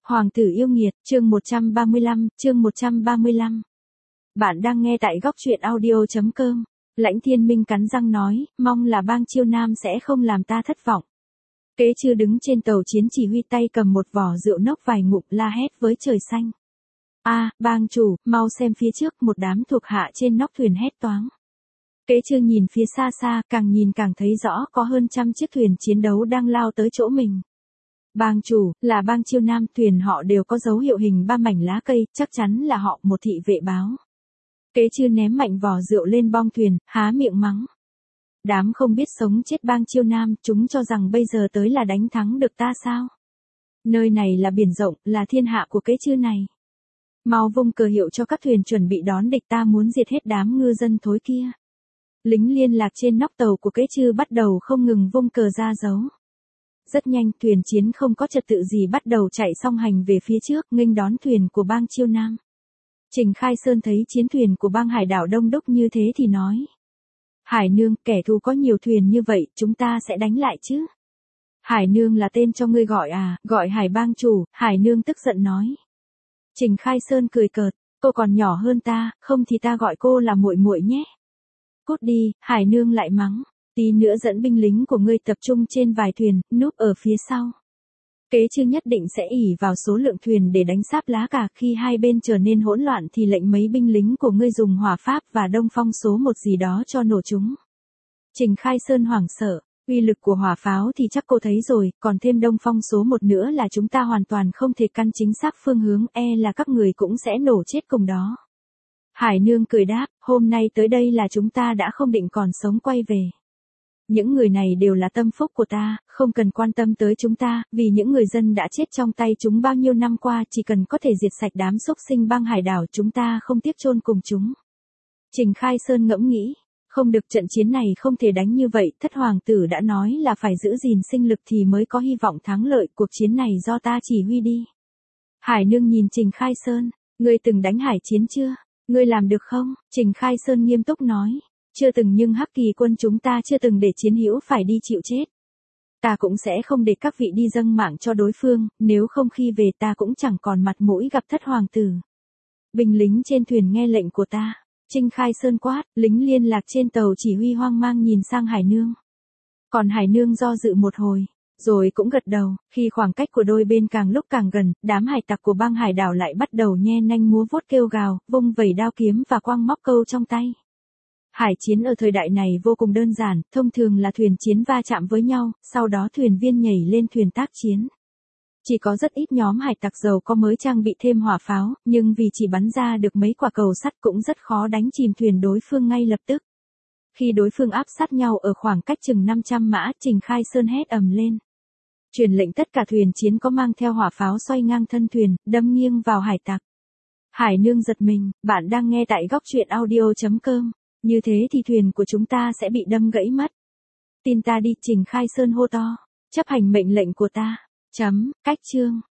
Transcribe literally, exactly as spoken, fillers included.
Hoàng tử yêu nghiệt, chương một trăm ba mươi lăm, chương một trăm ba mươi lăm. Bạn đang nghe tại góc truyện audio chấm com. Lãnh Thiên Minh cắn răng nói, mong là bang Chiêu Nam sẽ không làm ta thất vọng. Kế Chư đứng trên tàu chiến chỉ huy tay cầm một vỏ rượu nốc vài ngụm la hét với trời xanh. A, bang chủ, mau xem phía trước, một đám thuộc hạ trên nóc thuyền hét toáng. Kế Chư nhìn phía xa xa, càng nhìn càng thấy rõ có hơn trăm chiếc thuyền chiến đấu đang lao tới chỗ mình. Bang chủ, là bang Chiêu Nam, thuyền họ đều có dấu hiệu hình ba mảnh lá cây, chắc chắn là họ một thị vệ báo. Kế Chư ném mạnh vỏ rượu lên bong thuyền, há miệng mắng. Đám không biết sống chết bang Chiêu Nam, chúng cho rằng bây giờ tới là đánh thắng được ta sao? Nơi này là biển rộng, là thiên hạ của Kế Chư này. Mau vung cờ hiệu cho các thuyền chuẩn bị đón địch, ta muốn diệt hết đám ngư dân thối kia. Lính liên lạc trên nóc tàu của Kế Chư bắt đầu không ngừng vung cờ ra dấu. Rất nhanh, thuyền chiến không có trật tự gì bắt đầu chạy song hành về phía trước, nghênh đón thuyền của bang Chiêu Nam. Trình Khai Sơn thấy chiến thuyền của bang Hải đảo đông đúc như thế thì nói. Hải Nương, kẻ thù có nhiều thuyền như vậy, chúng ta sẽ đánh lại chứ? Hải Nương là tên cho ngươi gọi à, gọi Hải bang chủ, Hải Nương tức giận nói. Trình Khai Sơn cười cợt, cô còn nhỏ hơn ta, không thì ta gọi cô là muội muội nhé. Cút đi, Hải Nương lại mắng. Tí nữa dẫn binh lính của ngươi tập trung trên vài thuyền, núp ở phía sau. Kế Chư nhất định sẽ ỷ vào số lượng thuyền để đánh sáp lá cả, khi hai bên trở nên hỗn loạn thì lệnh mấy binh lính của ngươi dùng hỏa pháp và đông phong số một gì đó cho nổ chúng. Trình Khai Sơn hoảng sợ, uy lực của hỏa pháo thì chắc cô thấy rồi, còn thêm đông phong số một nữa là chúng ta hoàn toàn không thể căn chính xác phương hướng, e là các người cũng sẽ nổ chết cùng đó. Hải Nương cười đáp, hôm nay tới đây là chúng ta đã không định còn sống quay về. Những người này đều là tâm phúc của ta, không cần quan tâm tới chúng ta, vì những người dân đã chết trong tay chúng bao nhiêu năm qua, chỉ cần có thể diệt sạch đám xúc sinh bang Hải đảo chúng ta không tiếc chôn cùng chúng. Trình Khai Sơn ngẫm nghĩ, không được, trận chiến này không thể đánh như vậy, thất hoàng tử đã nói là phải giữ gìn sinh lực thì mới có hy vọng thắng lợi, cuộc chiến này do ta chỉ huy đi. Hải Nương nhìn Trình Khai Sơn, ngươi từng đánh hải chiến chưa? Ngươi làm được không? Trình Khai Sơn nghiêm túc nói. Chưa từng, nhưng Hắc Kỳ quân chúng ta chưa từng để chiến hữu phải đi chịu chết. Ta cũng sẽ không để các vị đi dâng mạng cho đối phương, nếu không khi về ta cũng chẳng còn mặt mũi gặp thất hoàng tử. Binh lính trên thuyền nghe lệnh của ta. Trình Khai Sơn quát, lính liên lạc trên tàu chỉ huy hoang mang nhìn sang Hải Nương. Còn Hải Nương do dự một hồi, rồi cũng gật đầu. Khi khoảng cách của đôi bên càng lúc càng gần, đám hải tặc của bang Hải đảo lại bắt đầu nhe nanh múa vuốt kêu gào, vung vẩy đao kiếm và quăng móc câu trong tay. Hải chiến ở thời đại này vô cùng đơn giản, thông thường là thuyền chiến va chạm với nhau, sau đó thuyền viên nhảy lên thuyền tác chiến. Chỉ có rất ít nhóm hải tặc giàu có mới trang bị thêm hỏa pháo, nhưng vì chỉ bắn ra được mấy quả cầu sắt cũng rất khó đánh chìm thuyền đối phương ngay lập tức. Khi đối phương áp sát nhau ở khoảng cách chừng năm trăm mã, Trình Khai Sơn hét ầm lên. Truyền lệnh tất cả thuyền chiến có mang theo hỏa pháo xoay ngang thân thuyền, đâm nghiêng vào hải tặc. Hải Nương giật mình, bạn đang nghe tại góc truyện audio chấm com. Như thế thì thuyền của chúng ta sẽ bị đâm gãy mất. Tin ta đi, Trình Khai Sơn hô to. Chấp hành mệnh lệnh của ta. Chấm, cách chương.